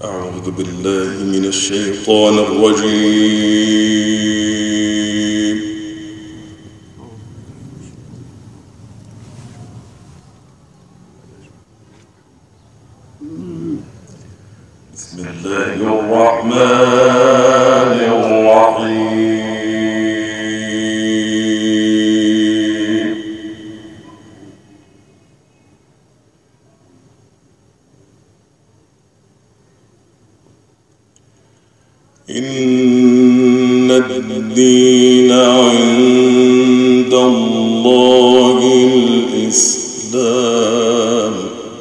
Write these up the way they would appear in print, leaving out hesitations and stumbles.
أعوذ بالله من الشيطان الرجيم. بسم الله الرحمن الرحيم. إن الدين عند الله الإسلام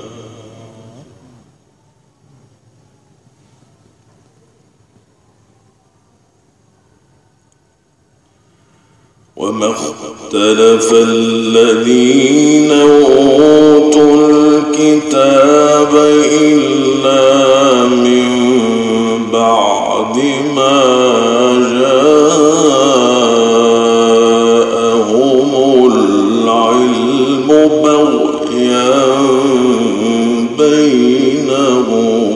وما اختلف الذين أوتوا الكتاب إلا من بعد ما جاءهم العلم بغيا بينهم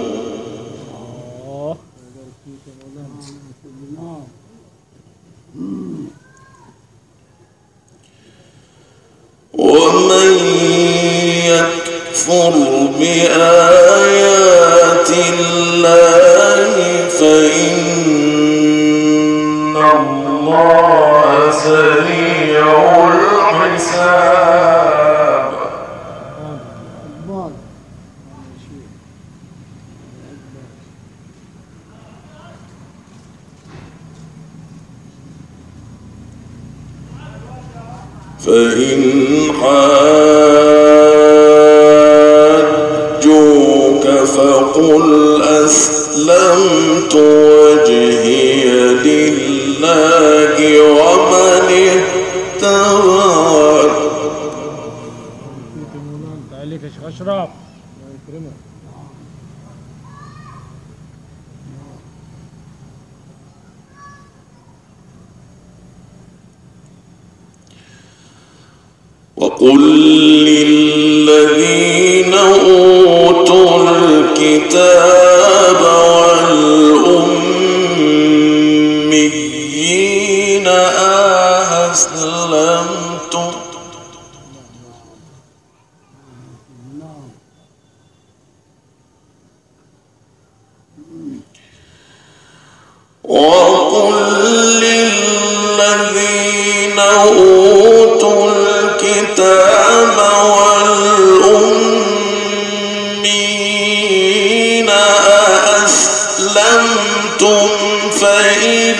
ومن يكفر بآيات الله فإن الله سريع الحساب. فإن حاجوك فقل أسلمت وجهي لله ومن اتبعني. عليك يا شيخ أشرف الله يكرمك. وقل للذين أوتوا الكتاب والأميين أسلمتم وقل للذين أوتوا الكتاب والأميين أسلمتم فإن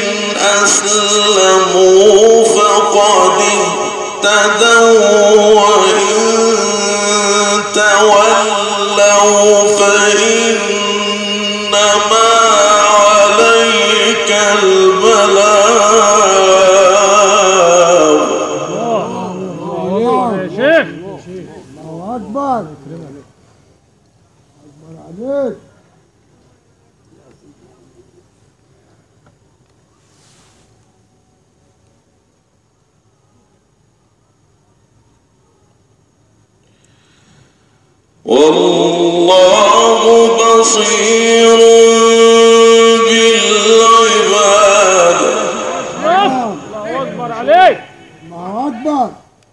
أسلموا فقد اهتدوا وإن تولوا فإنما عليك البلاغ. يا شيخ الله أكبر أكبر عليك. والله بصير بالعباد. الله أكبر عليك. الله أكبر.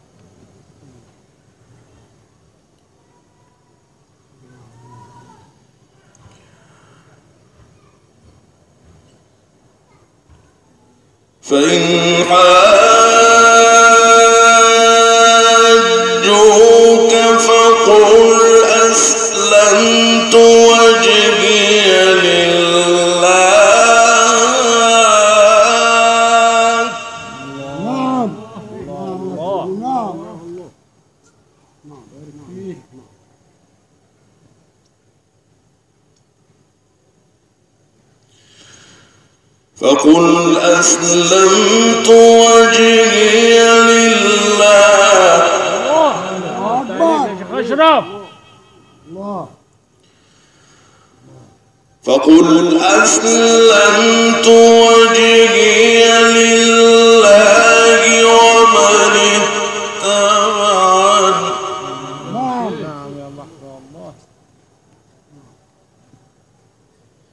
فإن حاجوك فقل أسلمت وجهي لله. نعم نعم فقل أسلمت وجهي لله. عليك يا شيخ أشرف. الله فقل أسلمت وجهي لله ومن اتبعني. نعم نعم يا الله.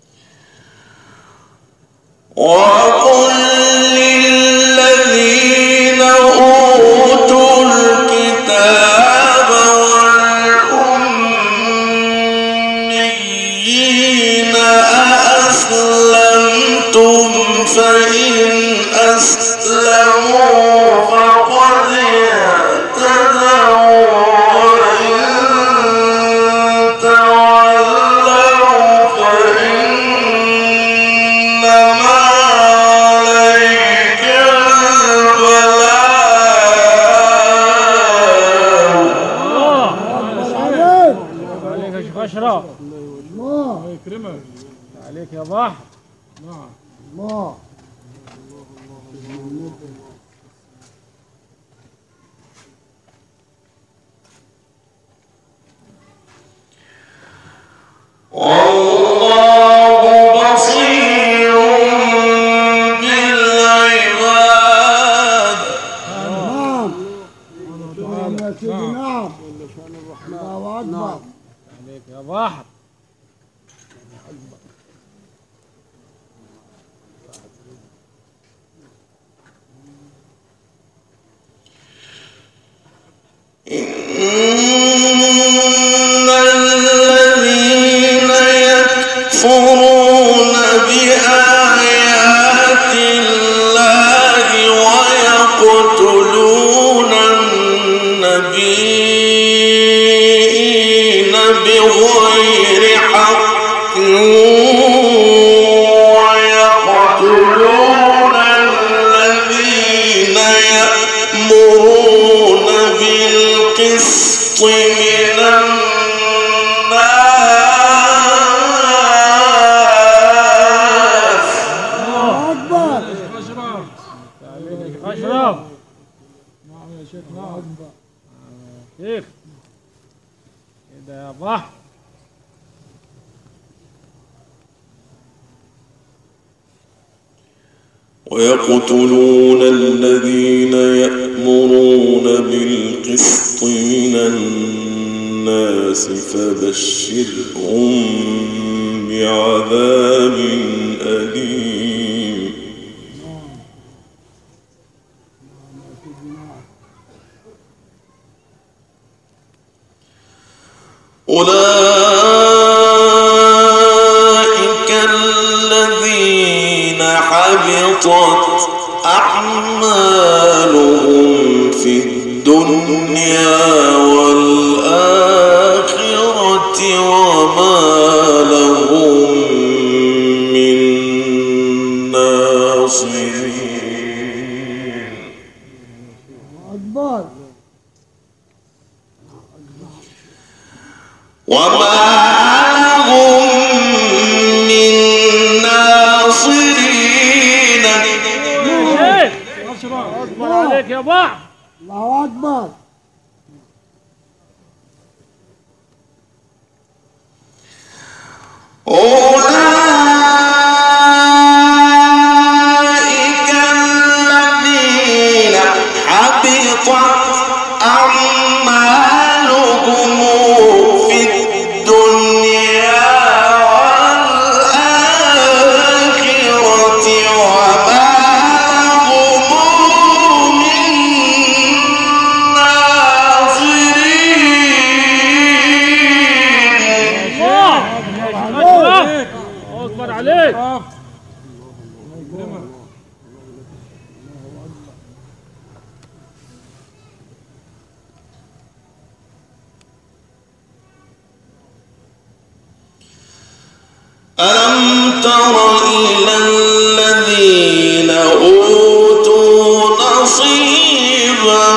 فقد اهتدوا وإن تولوا فإنما عليك البلاغ. عليك يا شيخ أشرف. الله يكرمك. عليك يا بحر. نعم. الله والله بصير بالعباد. نعم نعم يا سيدي نعم. الله أكبر. عليك يا بحر. إن الذين يكفرون بآيات الله ويقتلون النبيين بغير حق ويقتلون الذين يأمرون بالقسط من الناس. الله أكبر. أشرف. عليك يا شيخ أشرف. نعم يا شيخ. نعم. شيخ. كده يا بحر. ويقتلون الذين يأمرون بالقسط من الناس فبشرهم بعذاب أليم. أولئك الذين حبطت أعمالهم في الدنيا والآخرة وما لهم من ناصرين. أكبر. وما لهم من ناصرين. شيخ أشرف. أصبر عليك يا بحر. الله أكبر. أولئك الذين حبطت أعمالهم في الدنيا والآخرة وما لهم من ناصرين. أشرف. أصبر عليك. ألم تر إلى الذين أوتوا نصيبا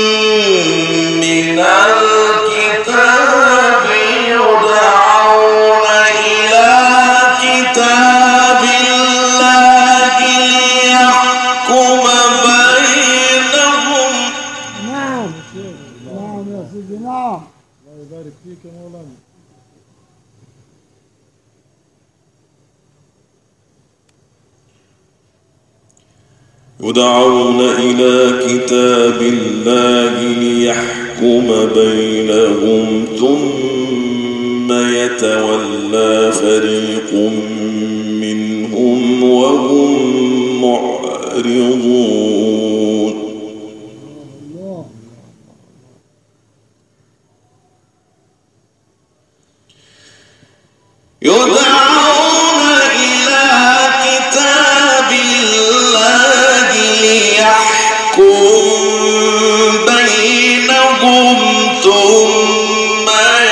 من الكتاب يدعون إلى كتاب الله ليحكم بينهم. نعم نعم يا سيدي نعم. الله يبارك فيك يا مولانا. يدعون إلى كتاب الله ليحكم بينهم ثم يتولى فريق منهم وهم معرضون. الله يدعون إلى كتاب الله ليحكم بينهم ثم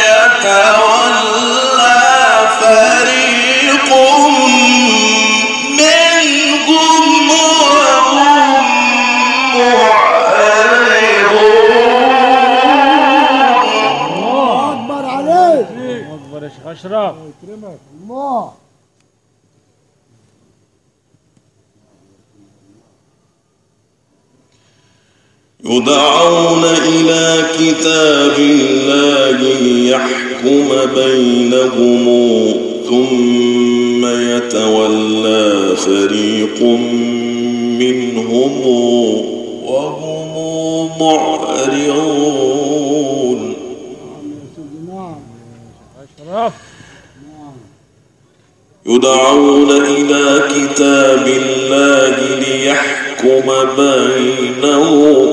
يتولى فريق منهم وهم الله أكبر عليك. اكبر يا شيخ اشرف. يكرمك الله. يدعون إلى كتاب الله ليحكم بينهم ثم يتولى فريق منهم وهم معرضون. نعم اشرف. يدعون إلى كتاب الله ليحكم بينهم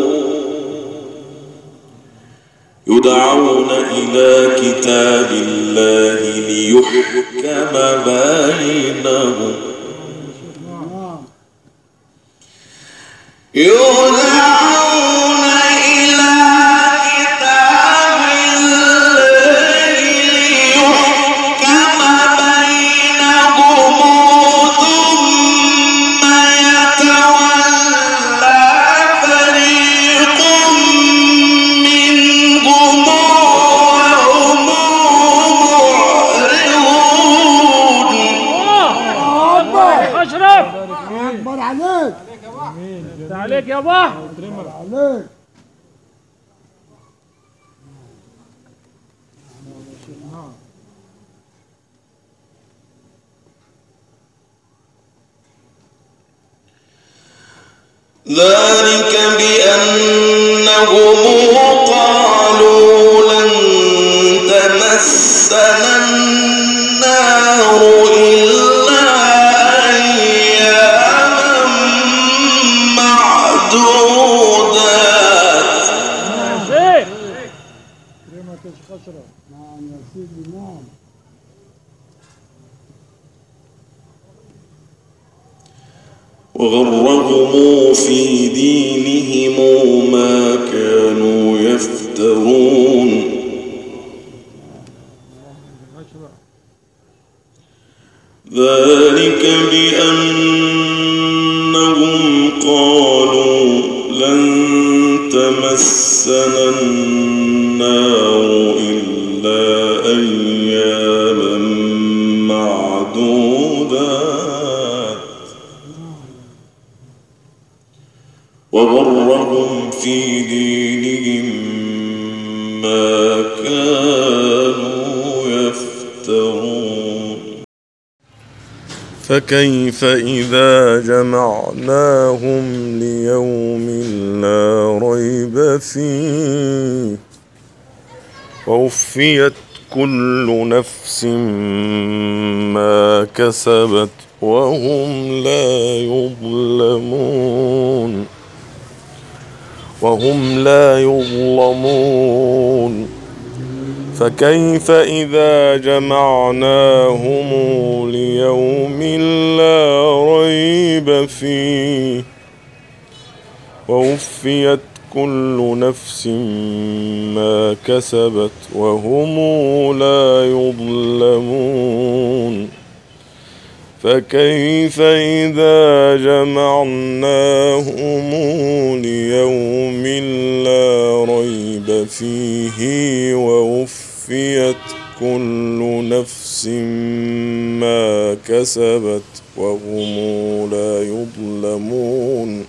يدعون إلى كتاب الله ليحكم بينهم يدعون إلى كتاب الله ليحكم بينهم ثم يتولى فريق منهم وهم معرضون. أكبر اشرف. أكبر عليك. انت عليك يا بحر. عليك. ذلك بأنهم قالوا لن تمسنا النار إلا أياما معدودات. شيخ. يكرمك يا شيخ أشرف. نعم يا سيدي نعم. وغرهم في دينهم ما كانوا يفترون. ذلك بأنهم قالوا لن تمسنا النار إلا أياما معدودات وغرهم في دينهم ما كانوا يفترون. فكيف إذا جمعناهم ليوم لا ريب فيه ووفيت كل نفس ما كسبت وهم لا يظلمون. فكيف إذا جمعناهم ليوم لا ريب فيه ووفيت كل نفس ما كسبت وهم لا يظلمون. فكيف إذا جمعناهم ليوم لا ريب فيه ووفيت كل نفس ما كسبت وهم لا يظلمون.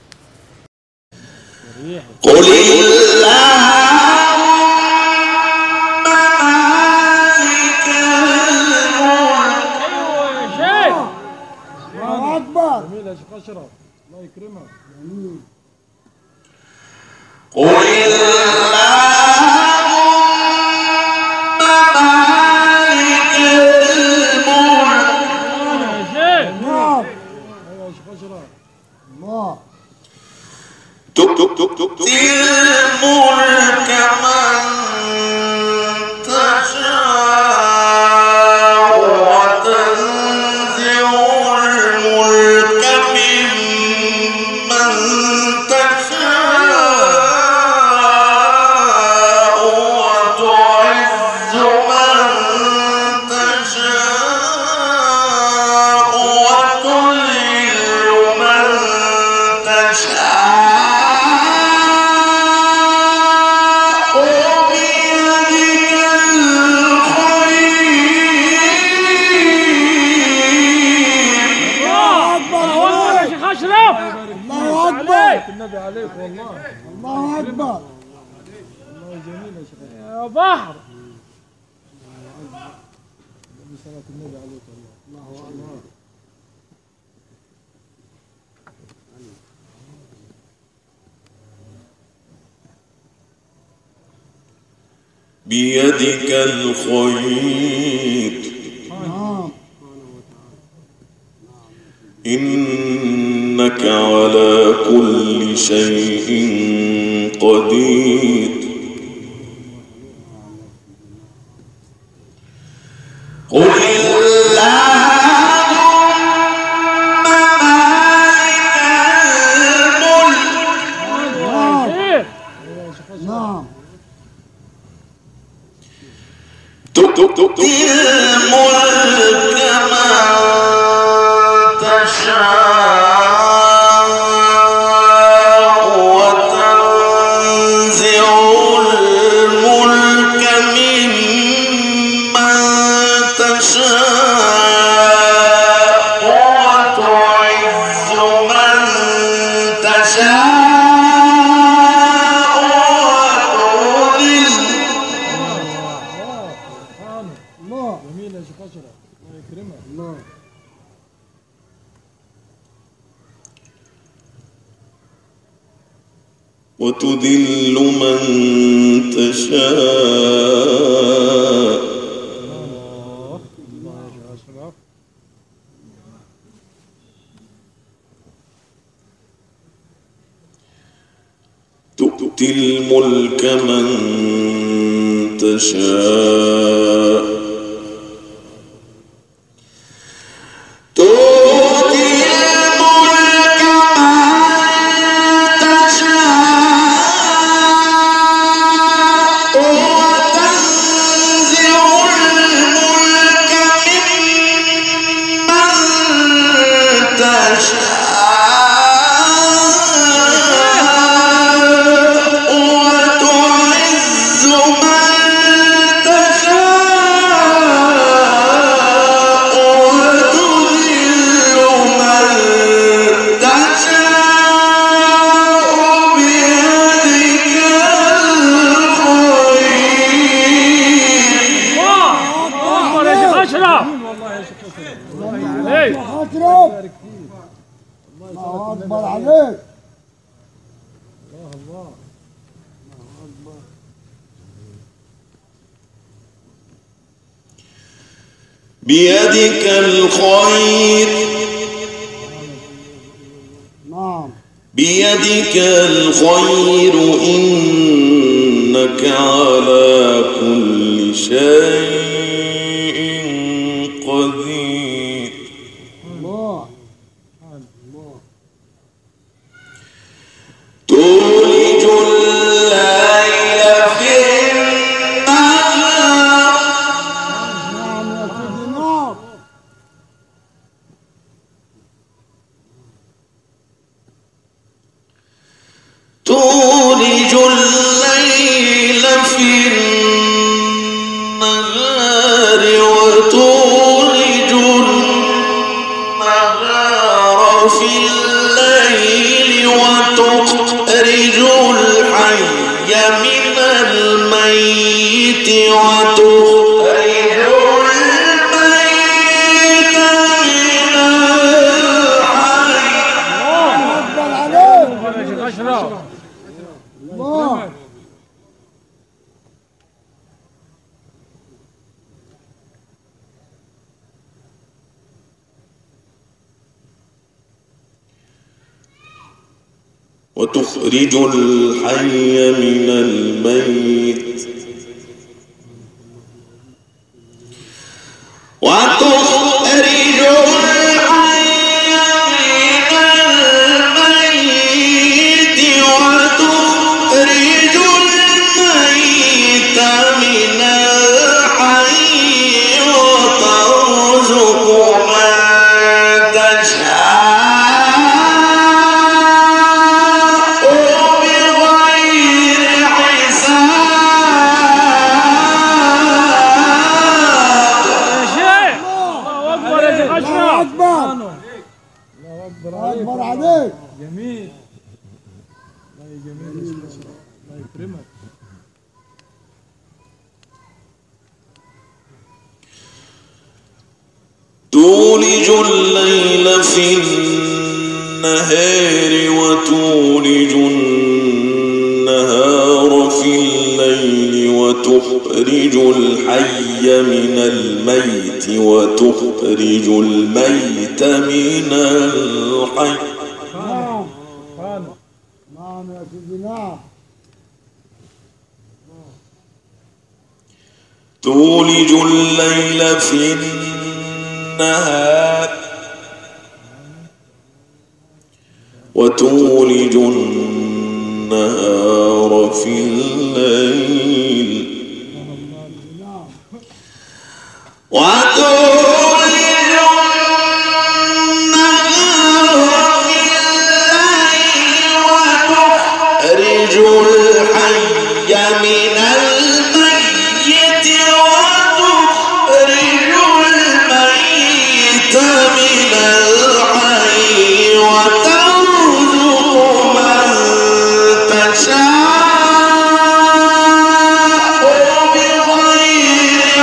قل اللهم مالك الملك. الله أكبر. جميل يا شيخ اشرف. الله يكرمك. جميل. قل اللهم مالك الملك. نعم. أيوة يا شيخ أشرف. الله. تؤتي الملك من تشاء وتنزع الملك ممن تشاء الله أكبر. يا بحر. بيدك الخير إنك على كل شيء قدير. قل اللهم مالك الملك نعم. تؤتي الملك من تشاء وتنزع الملك ممن تشاء وتعز من تشاء جميل يا شيخ اشرف، الله يكرمك. الله. وتذل من تشاء الله يا شيخ اشرف. تؤتي الملك من تشاء الله أكبر عليك. الله بيدك الخير نعم. بيدك الخير إنك على كل شيء قدير. الله. تولج الليل في النهار نعم يا سيدي نعم. تولج الليل في النهار وتولج النهار في الليل وتخرج الحي من الميت وتخرج الميت من الحي. الله أكبر عليك. يا شيخ اشرف. الله. وتخرج الحي من الميت وتخرج الحي من الميت وتخرج الميت من الحي وترزق من تشاء بغير حساب. يكرمك. تولج الليل في النهار وتولج النهار في الليل وتخرج الحي من الميت وتخرج الميت من الحي. نعم يا سيدي نعم. تولج الليل في النهار وتولج النهار في الليل وتولج النهار في الليل وتخرج الحي من الميت وتخرج الميت من الحي وترزق من تشاء بغير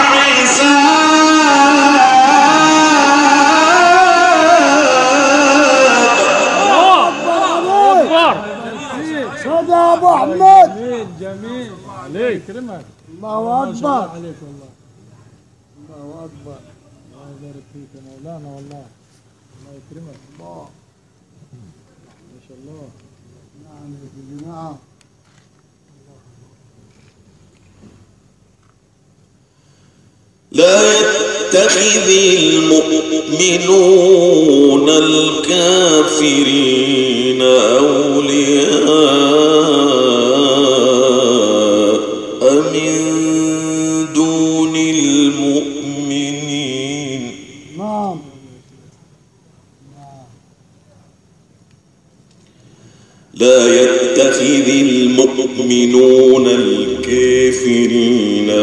حساب. صدى يا ابو احمد. جميل عليك. يكرمك. الله اكبر عليك والله. الله اكبر. الله يبارك فيك يا مولانا والله. الله يكرمك. الله ما شاء الله. نعم يا سيدي نعم. لا يتخذ المؤمنون الكافرين أولياء من دون المؤمنين. نعم. لا يتخذ المؤمنون الكافرين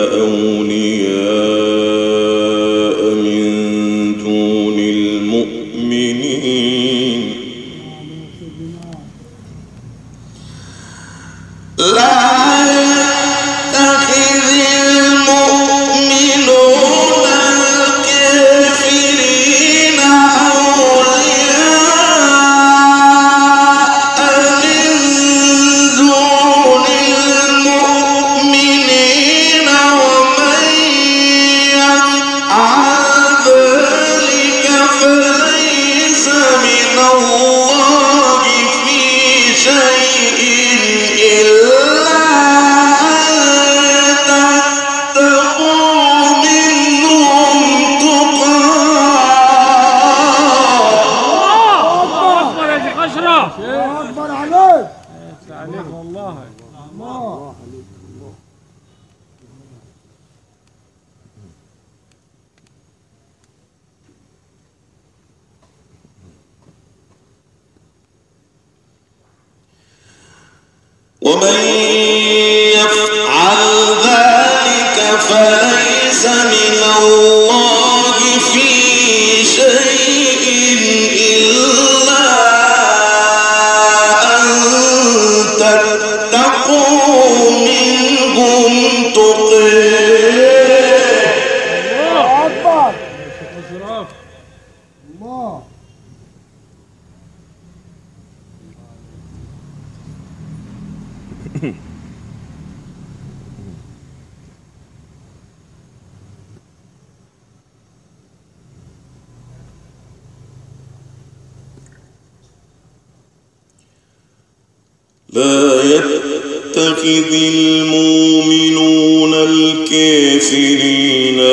أولياء من دون المؤمنين. لا يتخذ المؤمنون الكافرين أولياء من دون المؤمنين ومن يفعل ذلك فليس من الله في شيء إلا أن تتقوا منهم تقاه. الله اكبر يا شيخ اشرف. الله اكبر عليك. عليك والله. الله. ومن يفعل ذلك فليس من الله في شيء إلا أن تتقوا منهم تقاه. الله اكبر. شيخ اشرف. الله. لا يتخذ المؤمنون الكافرين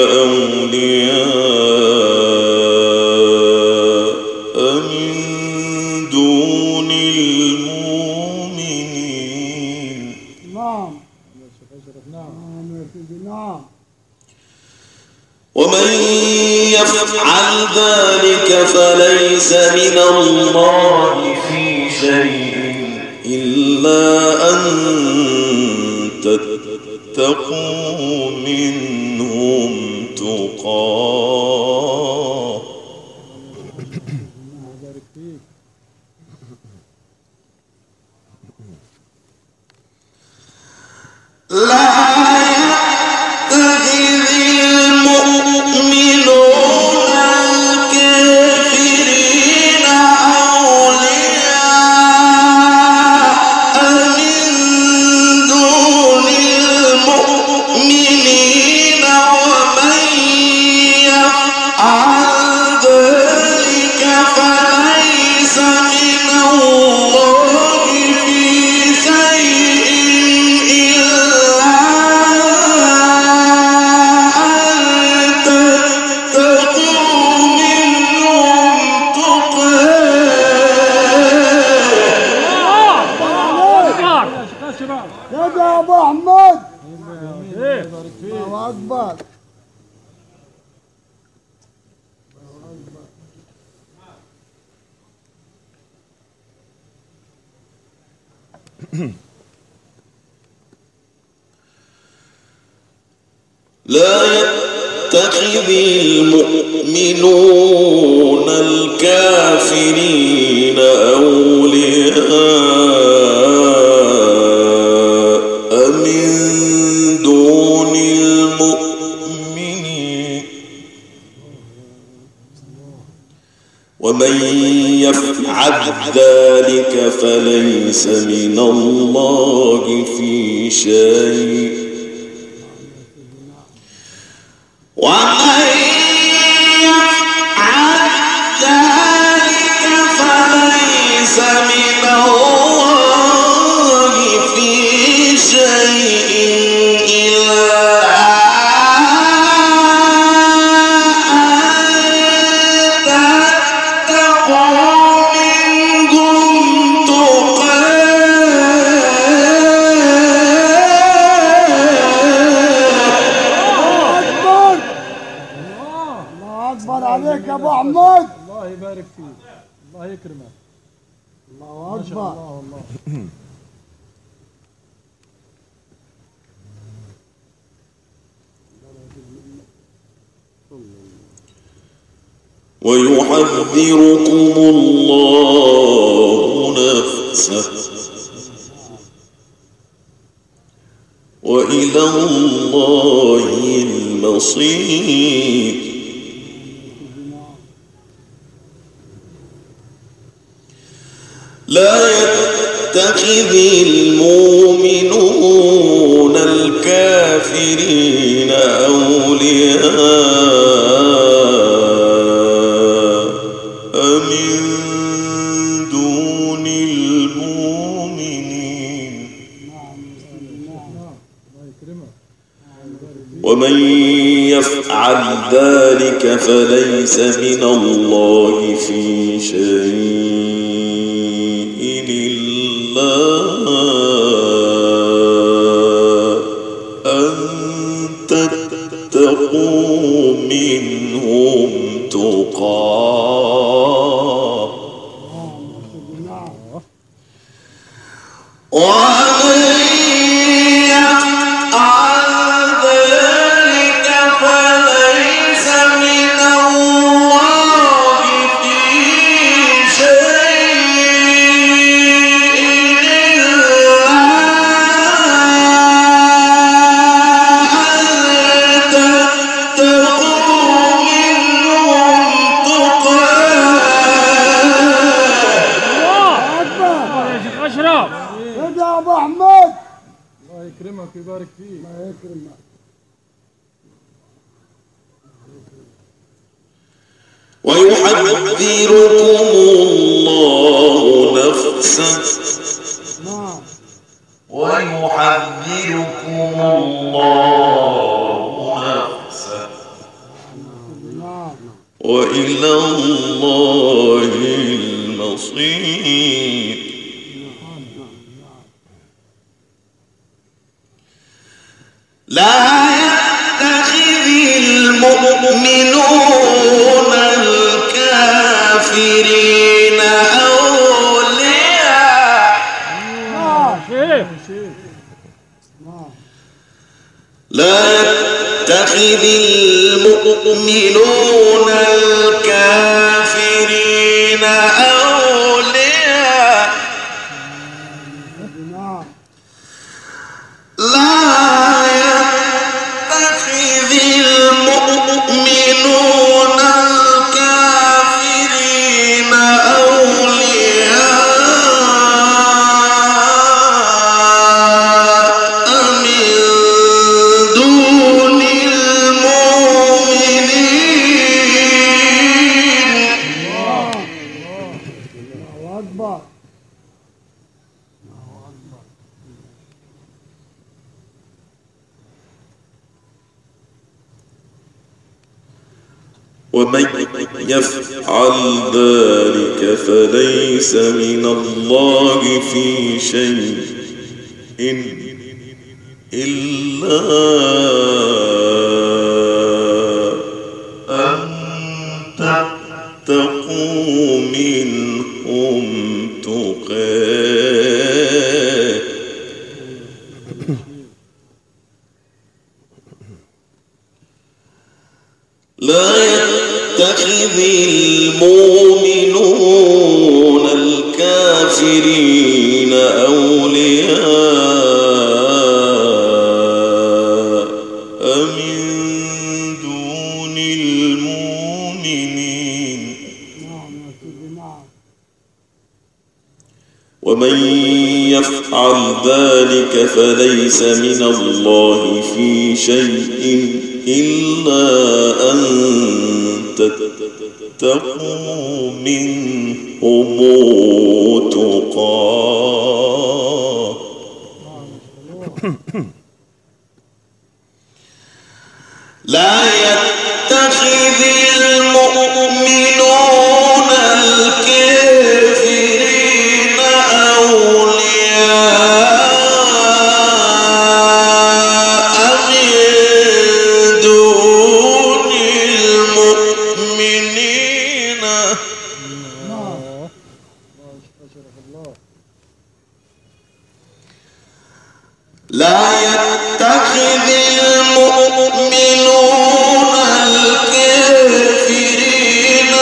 أولياء من دون المؤمنين. نعم. يا شيخ اشرف. نعم. نعم يا سيدي نعم. ومن يفعل ذلك فليس من الله في شيء إلا أن تتقوا منهم تقاه. الله يبارك فيك. لا يتخذ المؤمنون الكافرين أولياء من دون المؤمنين ومن يفعل ذلك فليس من الله في شيء ومن يفعل ذلك فليس من الله في شيء إلا عليك يا ابو احمد. الله يبارك فيك، الله يكرمك. الله اكبر. الله ويحذركم الله نفسه وإلى الله المصير. لا يتخذ المؤمنون الكافرين أولياء من دون المؤمنين ومن يفعل ذلك فليس من الله في شيء إلا أن تتقوا منهم تقاه ومن يفعل ذلك فليس من الله في يا ابو احمد. الله يكرمك ويبارك فيك. الله يكرمك. ويحذركم الله نفسه ويحذركم الله نفسه وإلى الله المصير. لا يتخذ المؤمنون الكافرين أولياء لا يتخذ المؤمنون الكافرين أولياء لا ومن يفعل ذلك فليس من الله في شيء إلا أن تتقوا منهم تقاه. لا يتخذ المؤمنون الكافرين أولياء من دون المؤمنين ومن يفعل ذلك فليس من الله في شيء إلا أن تتقوا منهم تقاه. لا يتخذ المؤمنون الكافرين أولياء من دون المؤمنين لا يتخذ المؤمنون الكافرين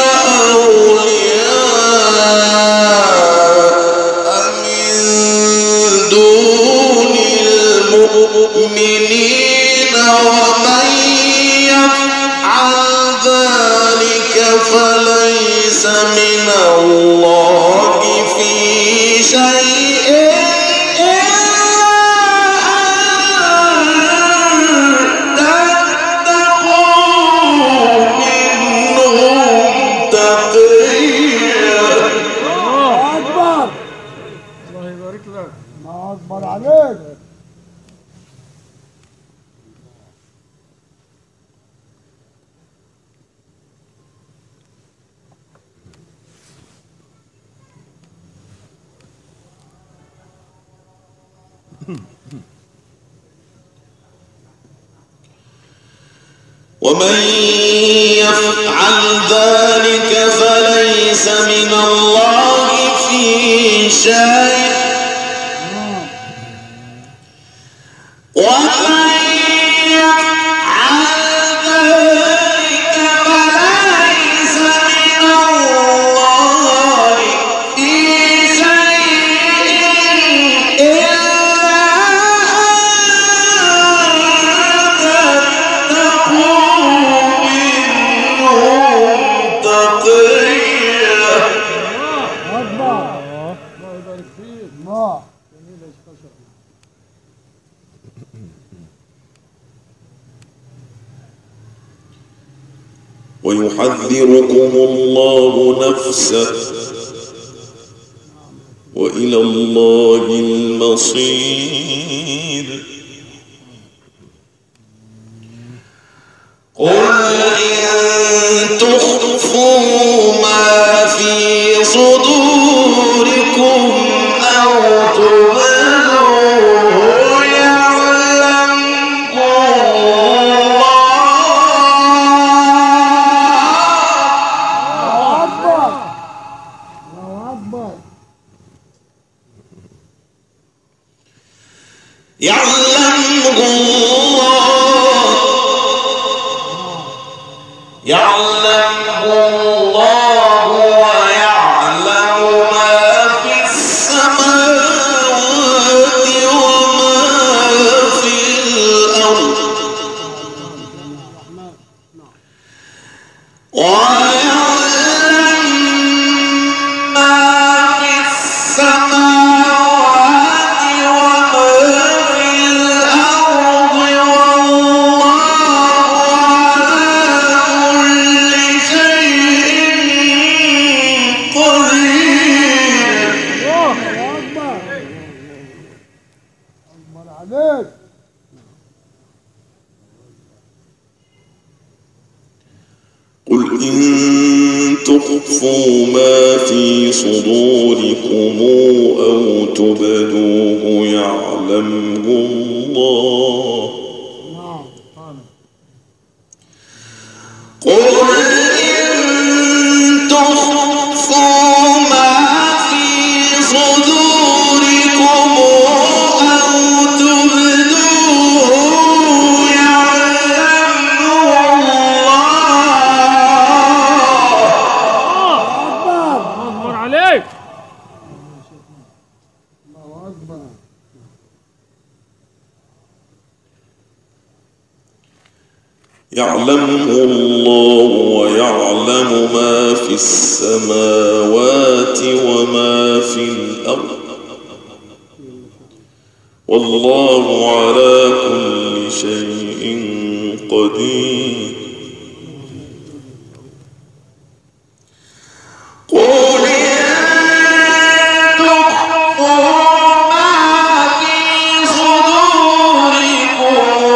أولياء من دون المؤمنين ومن يفعل ذلك فليس من الله في شيء أكبر عليك. ومن يفعل ذلك فليس من الله في شيء ومن يفعل ذلك فليس من الله في شيء إلا ويحذركم الله نفسه وإلى الله المصير. قل إن تخفوا ما في صدوركم أو تبدوه يعلمه الله ويعلم ما في السماوات وما في الأرض ويعلم ما في السماوات وما في الأرض والله على كل شيء قدير. أكبر عليك. قل إن تخفوا ما في صدوركم أو تبدوه يعلمه الله. نعم. قل إن تخفوا ما في صدوركم أو تبدوه يعلمه الله. أكبر عليك. الله أكبر. يعلمه الله ويعلم ما في السماوات وما في الأرض والله على كل شيء قدير. قل إن تخفوا ما في صدوركم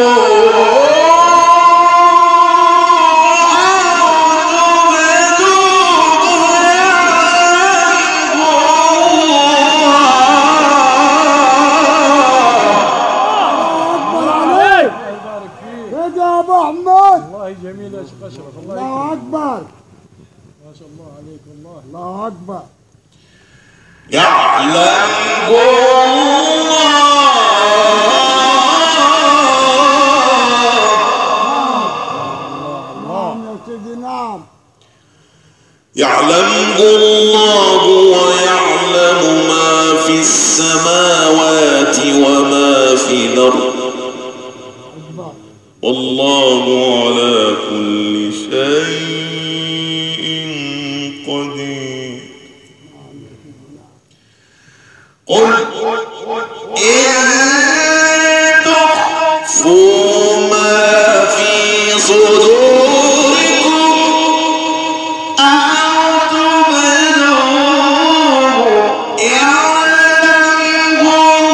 والله جميل يا شيخ أشرف. الله أكبر. ما شاء الله عليك والله. الله أكبر. يعلمه نعم يا سيدي نعم. يعلمه الله ويعلم ما في السماوات وما في الأرض والله على كل شيء قدير. قل إن تخفوا ما في صدوركم أو تبدوه يعلمه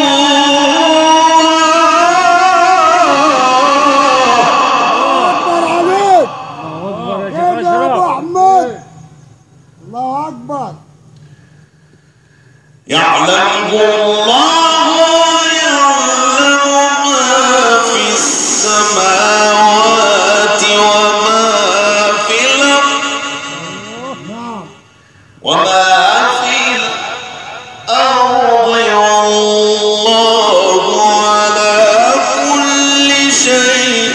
يعلمه الله ويعلم ما في السماوات وما في الأرض وما في الأرض والله على كل شيء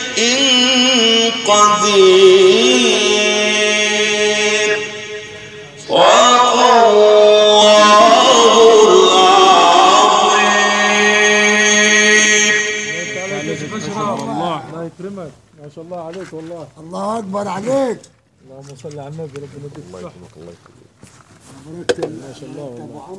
قدير. صدق الله الله يكرمك. ما شاء الله عليك والله. الله أكبر عليك. اللهم صل على النبي. ربنا يديك الصحة. الله يكرمك. ما شاء الله والله.